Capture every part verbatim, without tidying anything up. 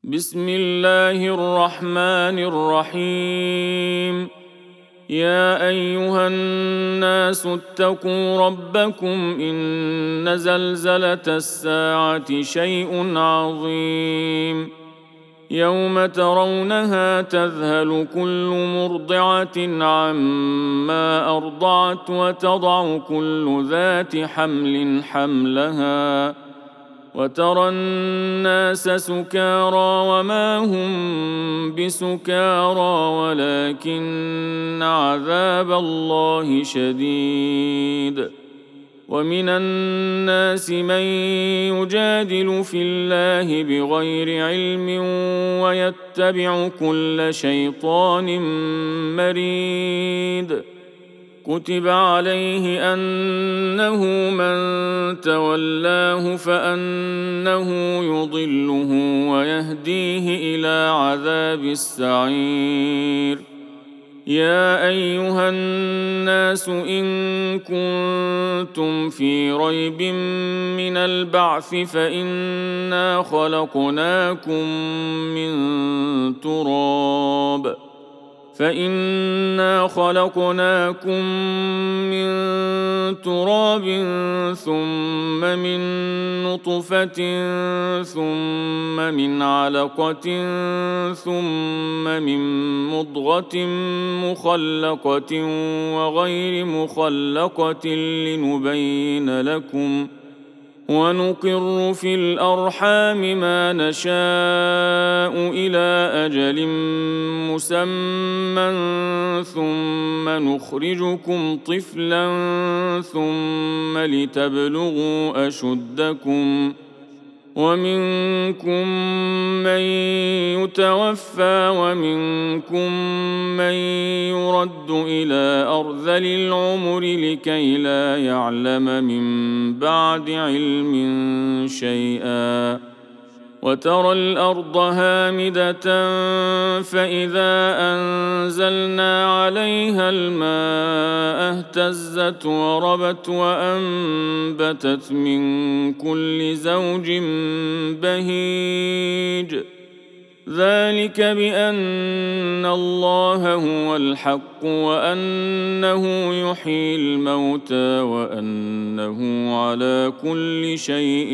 بسم الله الرحمن الرحيم. يا أيها الناس اتقوا ربكم إن زلزلة الساعة شيء عظيم. يوم ترونها تذهل كل مرضعة عما أرضعت وتضع كل ذات حمل حملها وترى الناس سكارى وما هم بسكارى ولكن عذاب الله شديد. ومن الناس من يجادل في الله بغير علم ويتبع كل شيطان مريد. كتب عليه أنه من تولاه فأنه يضله ويهديه إلى عذاب السعير. يا أيها الناس إن كنتم في ريب من البعث فإنا خلقناكم من تراب فإنا خلقناكم من تراب ثم من نطفة ثم من علقة ثم من مضغة مخلقة وغير مخلقة لنبين لكم ونقر في الأرحام ما نشاء إلى أجل مسمى ثم نخرجكم طفلا ثم لتبلغوا أشدكم ومنكم من يتوفى ومنكم من يرد إلى أرذل العمر لكي لا يعلم من بعد علم شيئا. وترى الأرض هامدة فإذا أنزلنا عليها الماء اهتزت وربت وأنبتت من كل زوج بهيج. ذلك بأن الله هو الحق وأنه يحيي الموتى وأنه على كل شيء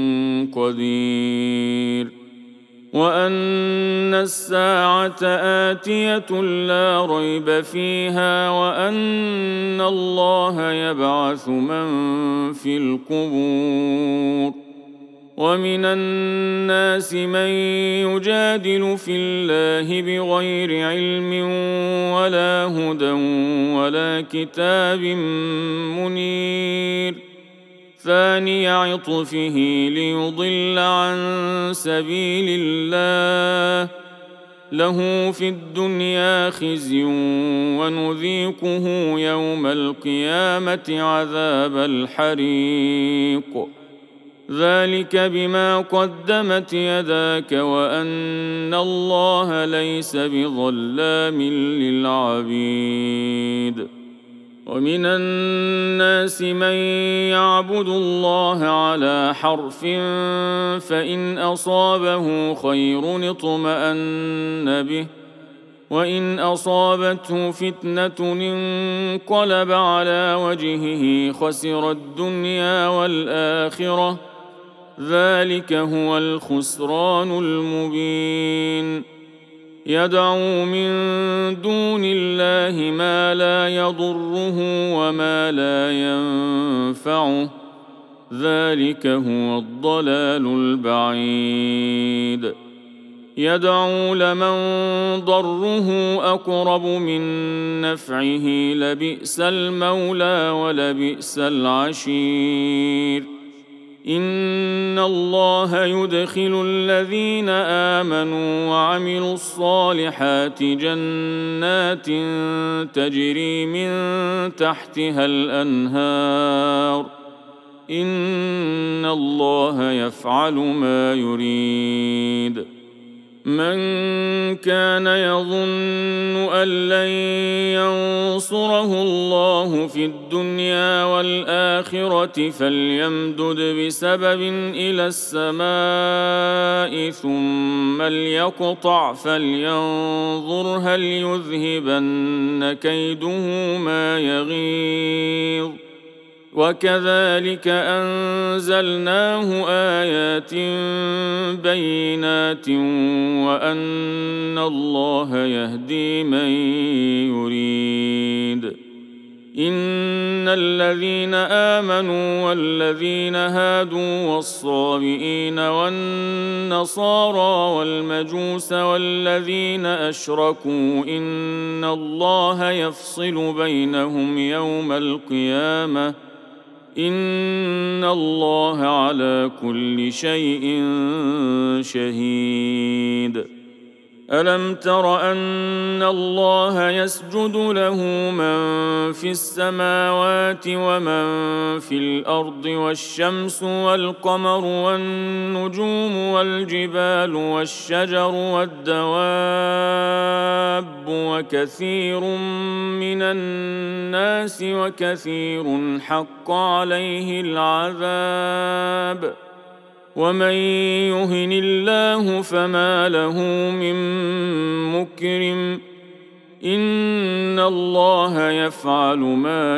قدير وأن الساعة آتية لا ريب فيها وأن الله يبعث من في القبور. ومن الناس من يجادل في الله بغير علم ولا هدى ولا كتاب منير. ثاني عطفه ليضل عن سبيل الله له في الدنيا خزي ونذيقه يوم القيامة عذاب الحريق. ذلك بما قدمت يداك وأن الله ليس بظلام للعبيد. ومن الناس من يعبد الله على حرف فإن أصابه خير اطمأن به وإن أصابته فتنة انقلب على وجهه خسر الدنيا والآخرة. ذلك هو الخسران المبين. يدعو من دون الله ما لا يضره وما لا ينفعه. ذلك هو الضلال البعيد. يدعو لمن ضره أقرب من نفعه لبئس المولى ولبئس العشير. إن الله يدخل الذين آمنوا وعملوا الصالحات جنات تجري من تحتها الأنهار. إن الله يفعل ما يريد. من كان يظن أن لن ينصره الله في الدنيا والآخرة فليمدد بسبب إلى السماء ثم ليقطع فلينظر هل يذهبن كيده ما يغيظ وكذلك أنزلناه آيات بينات وأن الله يهدي من يريد. إن الذين آمنوا والذين هادوا والصابئين والنصارى والمجوس والذين أشركوا إن الله يفصل بينهم يوم القيامة إن الله على كل شيء شهيد. ألم تر أن الله يسجد له من في السماوات ومن في الأرض والشمس والقمر والنجوم والجبال والشجر والدواب وكثير من الناس وكثير حق عليه العذاب ومن يهن الله فما له من مكرم إن الله يفعل ما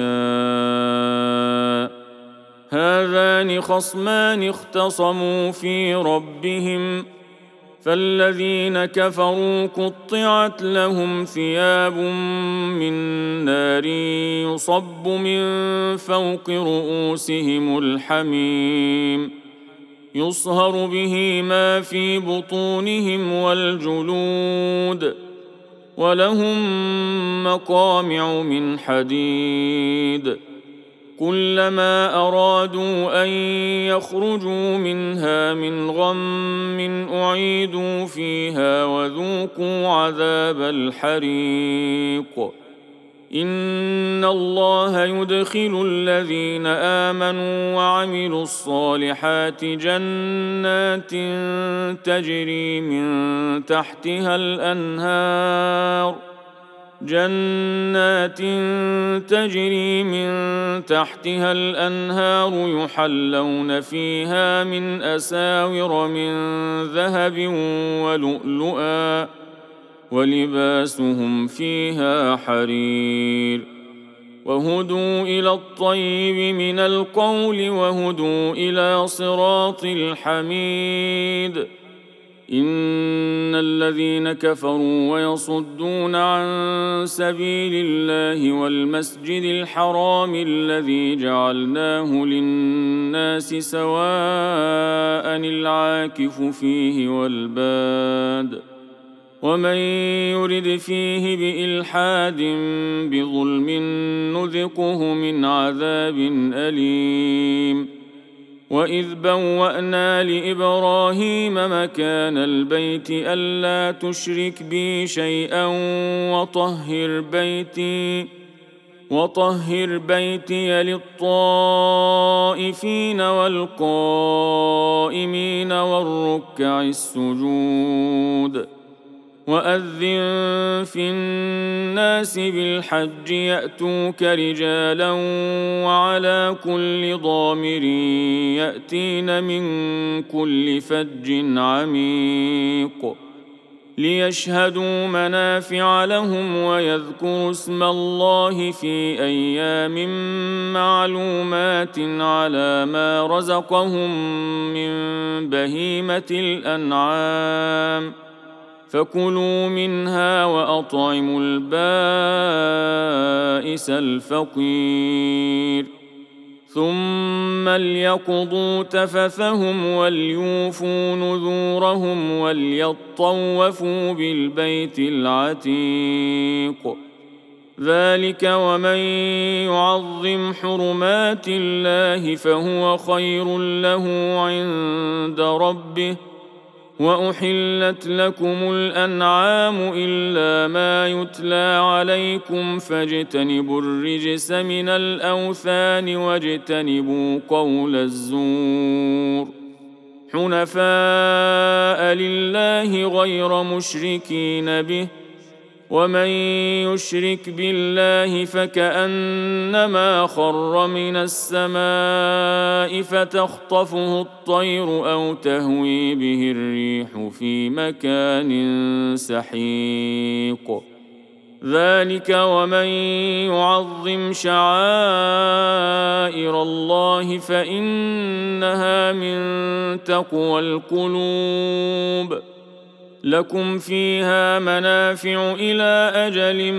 يشاء. هذان خصمان اختصموا في ربهم فالذين كفروا قطعت لهم ثياب من نار يصب من فوق رؤوسهم الحميم يصهر به ما في بطونهم والجلود ولهم مقامع من حديد كلما أرادوا أن يخرجوا منها من غم أعيدوا فيها وذوقوا عذاب الحريق. إن الله يدخل الذين آمنوا وعملوا الصالحات جنات تجري من تحتها الأنهار جنات تجري من تحتها الأنهار يحلون فيها من أساور من ذهب ولؤلؤا ولباسهم فيها حرير وهدوا إلى الطيب من القول وهدوا إلى صراط الحميد. إن الذين كفروا ويصدون عن سبيل الله والمسجد الحرام الذي جعلناه للناس سواء العاكف فيه والباد ومن يرد فيه بإلحاد بظلم نذقه من عذاب أليم. وإذ بوأنا لإبراهيم مكان البيت ألا تشرك بي شيئا وطهر بيتي وطهر بيتي للطائفين والقائمين والركع السجود. وأذن في الناس بالحج يأتوك رجالا وعلى كل ضامر يأتين من كل فج عميق ليشهدوا منافع لهم ويذكروا اسم الله في أيام معلومات على ما رزقهم من بهيمة الأنعام فكلوا منها وأطعموا البائس الفقير ثم ليقضوا تفثهم وليوفوا نذورهم وليطوفوا بالبيت العتيق. ذلك ومن يعظم حرمات الله فهو خير له عند ربه. وأحلت لكم الأنعام إلا ما يتلى عليكم فاجتنبوا الرجس من الأوثان واجتنبوا قول الزور حنفاء لله الله غير مشركين به، ومن يشرك بالله فكأنما خر من السماء فتخطفه الطير أو تهوي به الريح في مكان سحيق. ذلك ومن يعظم شعائر الله فإنها من تقوى القلوب. لكم فيها منافع إلى أجل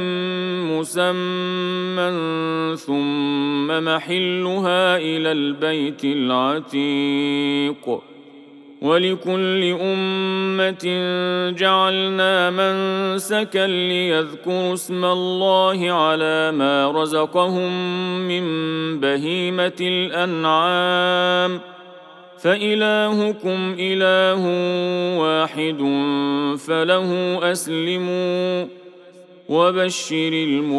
مسمى ثم محلها إلى البيت العتيق. ولكل أمة جعلنا منسكا ليذكروا اسم الله على ما رزقهم من بهيمة الأنعام، فإلهكم إله واحد فله أسلموا، وبشر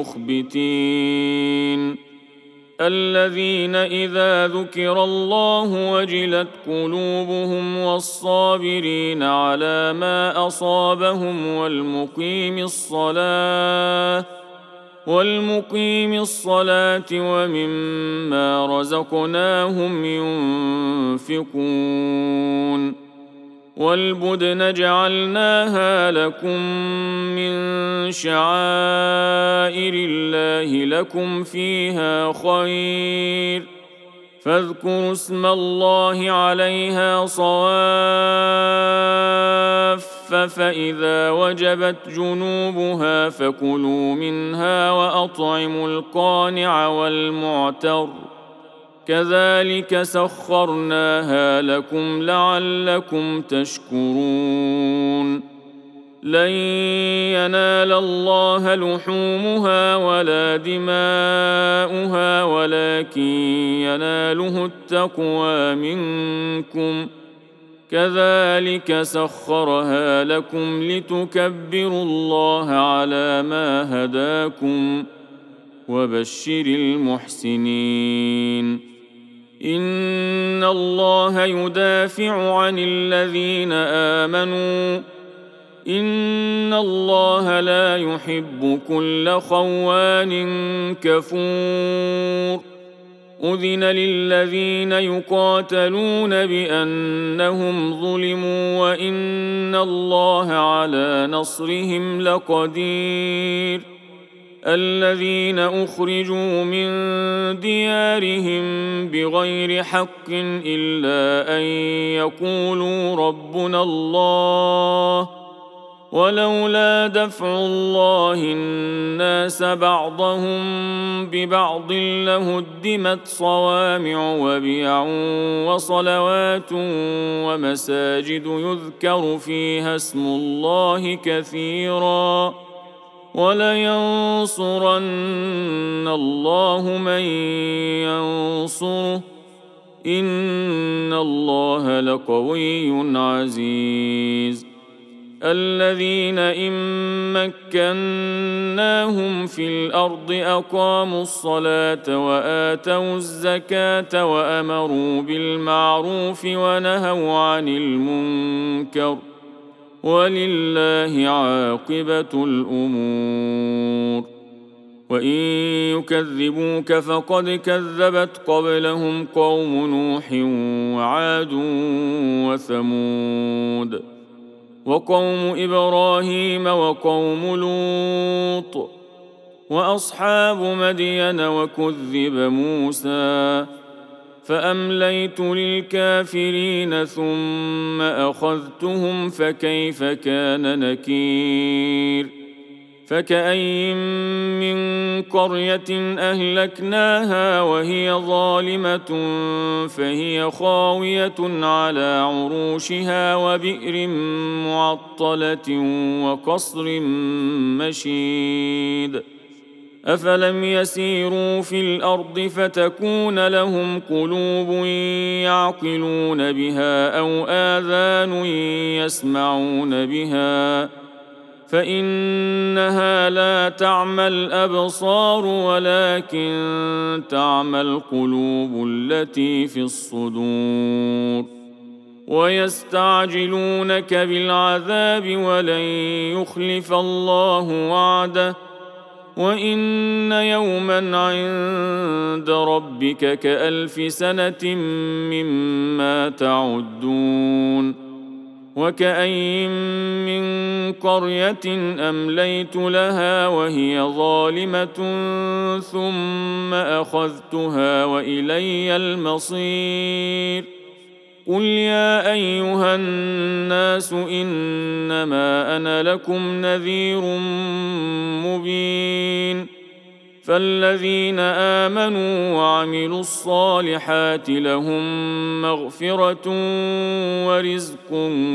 المخبتين الذين إذا ذكر الله وجلت قلوبهم، والصابرين على ما أصابهم، والمقيم الصلاة والمقيم الصلاة ومما رزقناهم ينفقون. والبدن جعلناها لكم من شعائر الله لكم فيها خير، فاذكروا اسم الله عليها صواف، فإذا وجبت جنوبها فكلوا منها وأطعموا القانع والمعتر، كذلك سخرناها لكم لعلكم تشكرون. لن ينال الله لحومها ولا دماؤها ولكن يناله التقوى منكم، كذلك سخرها لكم لتكبروا الله على ما هداكم، وبشر المحسنين. إن الله يدافع عن الذين آمنوا، إن الله لا يحب كل خوان كفور. أذن للذين يقاتلون بأنهم ظلموا، وإن الله على نصرهم لقدير. الذين أخرجوا من ديارهم بغير حق إلا أن يقولوا ربنا الله، ولولا دفع الله الناس بعضهم ببعض لهدمت صوامع وبيع وصلوات ومساجد يذكر فيها اسم الله كثيرا، ولينصرن الله من ينصره، إن الله لقوي عزيز. الذين إن مكناهم في الأرض أقاموا الصلاة وآتوا الزكاة وأمروا بالمعروف ونهوا عن المنكر، ولله عاقبة الأمور. وإن يكذبوك فقد كذبت قبلهم قوم نوح وعاد وثمود وقوم إبراهيم وقوم لوط وأصحاب مدين وكذب موسى، فأمليت للكافرين ثم أخذتهم فكيف كان نكير. فكأين من قرية أهلكناها وهي ظالمة فهي خاوية على عروشها وبئر معطلة وقصر مشيد. أفلم يسيروا في الأرض فتكون لهم قلوب يعقلون بها أو آذان يسمعون بها، فإنها لا تعمى الأبصار ولكن تعمى القلوب التي في الصدور. ويستعجلونك بالعذاب ولن يخلف الله وعده وإن يوما عند ربك كألف سنة مما تعدون وكأين من قرية أمليت لها وهي ظالمة ثم أخذتها وإلي المصير قل يا أيها الناس إنما أنا لكم نذير مبين فالذين آمنوا وعملوا الصالحات لهم مغفرة ورزق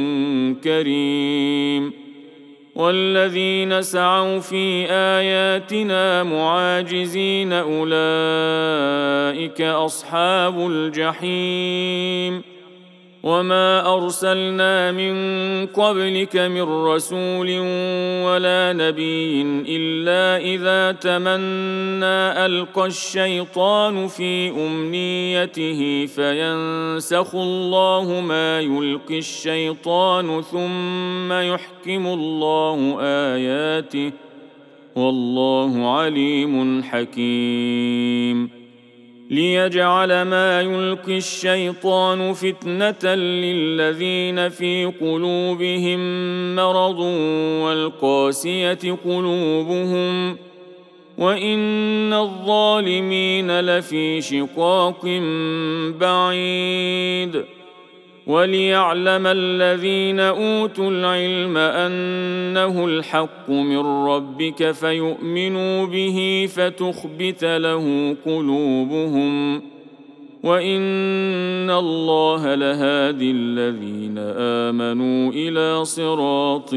كريم والذين سعوا في آياتنا معاجزين أولئك أصحاب الجحيم وما أرسلنا من قبلك من رسول ولا نبي إلا إذا تمنى ألقى الشيطان في أمنيته فينسخ الله ما يلقي الشيطان ثم يحكم الله آياته والله عليم حكيم ليجعل ما يلقي الشيطان فتنة للذين في قلوبهم مرض والقاسية قلوبهم وإن الظالمين لفي شقاق بعيد وليعلم الذين أوتوا العلم أنه الحق من ربك فيؤمنوا به فتخبت له قلوبهم وإن الله لهادي الذين آمنوا إلى صراط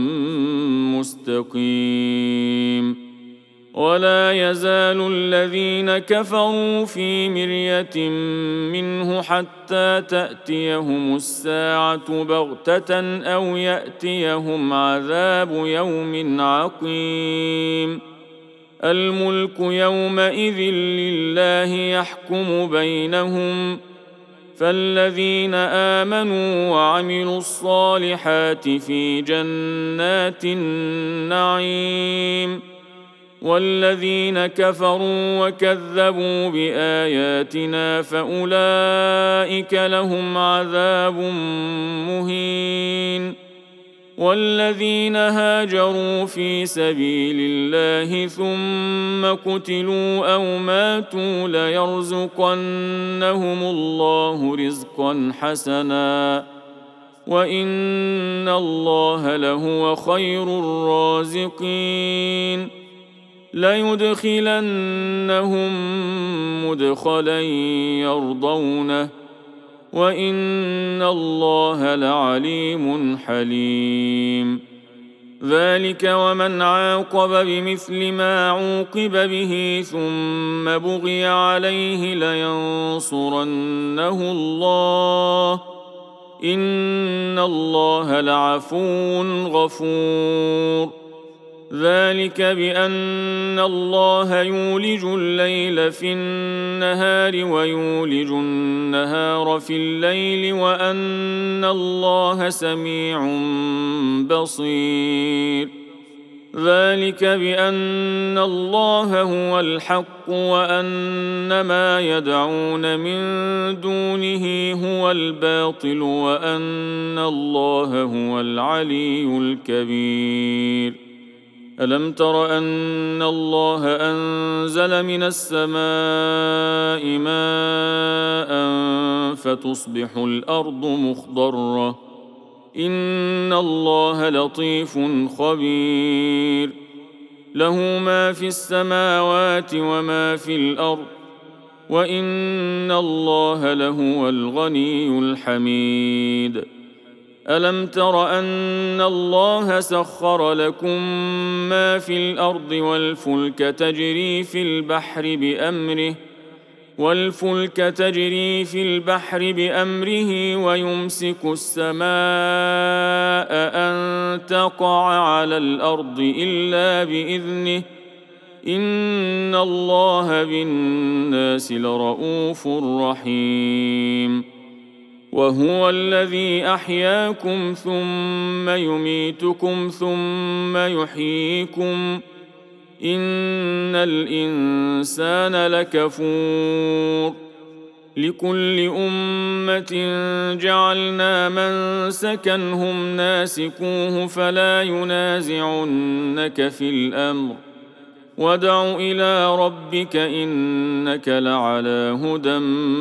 مستقيم ولا يزال الذين كفروا في مرية منه حتى تأتيهم الساعة بغتة أو يأتيهم عذاب يوم عقيم الملك يومئذ لله يحكم بينهم فالذين آمنوا وعملوا الصالحات في جنات النعيم والذين كفروا وكذبوا بآياتنا فأولئك لهم عذاب مهين والذين هاجروا في سبيل الله ثم قتلوا أو ماتوا ليرزقنهم الله رزقا حسنا وإن الله لهو خير الرازقين ليدخلنهم مدخلا يرضونه وإن الله لعليم حليم ذلك ومن عاقب بمثل ما عوقب به ثم بغي عليه لينصرنه الله إن الله لعفو غفور ذلك بأن الله يولج الليل في النهار ويولج النهار في الليل وأن الله سميع بصير ذلك بأن الله هو الحق وأن ما يدعون من دونه هو الباطل وأن الله هو العلي الكبير ألم تر أن الله أنزل من السماء ماء فتصبح الأرض مخضرة إن الله لطيف خبير له ما في السماوات وما في الأرض وإن الله لهو الغني الحميد ألم تر أن الله سخر لكم ما في الأرض والفلك تجري في البحر بأمره والفلك تجري في البحر بأمره ويمسك السماء أن تقع على الأرض إلا بإذنه إن الله بالناس لرؤوف رحيم وهو الذي أحياكم ثم يميتكم ثم يحييكم إن الإنسان لكفور لكل أمة جعلنا منسكا هم ناسكوه فلا ينازعنك في الأمر وادع إلى ربك إنك لعلى هدى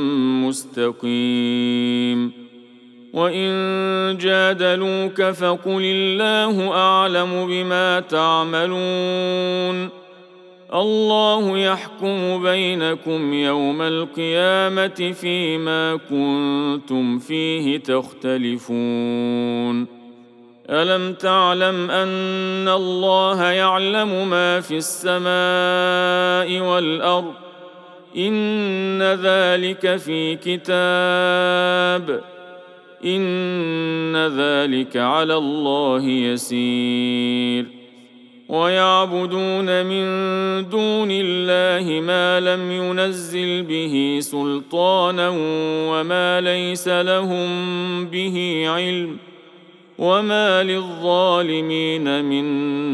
مستقيم وإن جادلوك فقل الله أعلم بما تعملون الله يحكم بينكم يوم القيامة فيما كنتم فيه تختلفون ألم تعلم أن الله يعلم ما في السماء والأرض إن ذلك في كتاب إن ذلك على الله يسير ويعبدون من دون الله ما لم ينزل به سلطانا وما ليس لهم به علم وما للظالمين من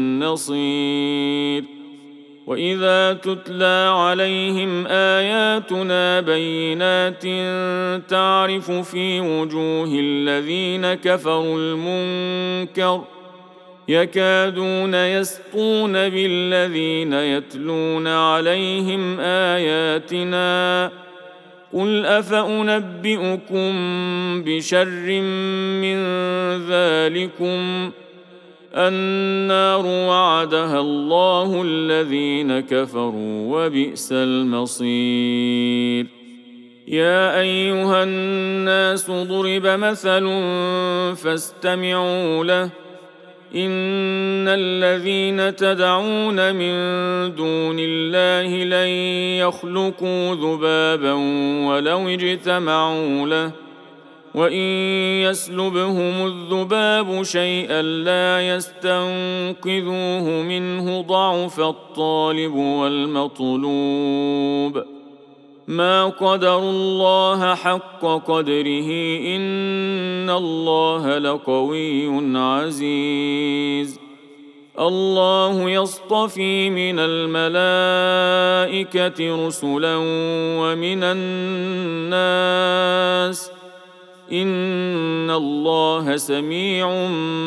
نصير وإذا تتلى عليهم آياتنا بينات تعرف في وجوه الذين كفروا المنكر يكادون يسطون بالذين يتلون عليهم آياتنا قل أفأنبئكم بشر من ذلكم النار وعدها الله الذين كفروا وبئس المصير يا أيها الناس ضرب مثل فاستمعوا له إن الذين تدعون من دون الله لن يخلقوا ذبابا ولو اجتمعوا له وإن يسلبهم الذباب شيئا لا يستنقذوه منه ضعف الطالب والمطلوب ما قدروا الله حق قدره إن الله لقوي عزيز الله يصطفي من الملائكة رسلا ومن الناس إن الله سميع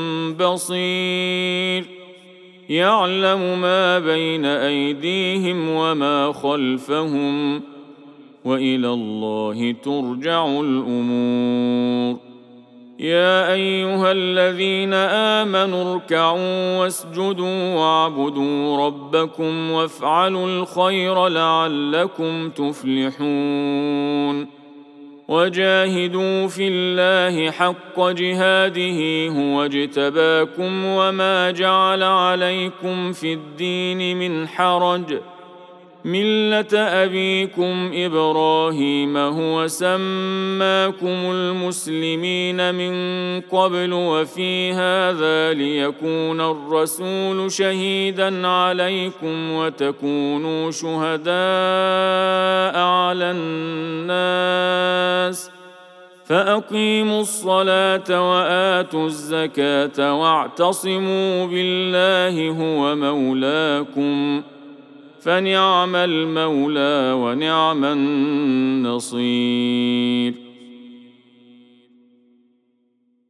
بصير يعلم ما بين أيديهم وما خلفهم وإلى الله ترجع الأمور يا أيها الذين آمنوا اركعوا واسجدوا واعبدوا ربكم وافعلوا الخير لعلكم تفلحون وجاهدوا في الله حق جهاده هو اجتباكم وما جعل عليكم في الدين من حرج ملة أبيكم إبراهيم هو سماكم المسلمين من قبل وفي هذا ليكون الرسول شهيدا عليكم وتكونوا شهداء على الناس فأقيموا الصلاة وآتوا الزكاة واعتصموا بالله هو مولاكم فنعم المولى ونعم النصير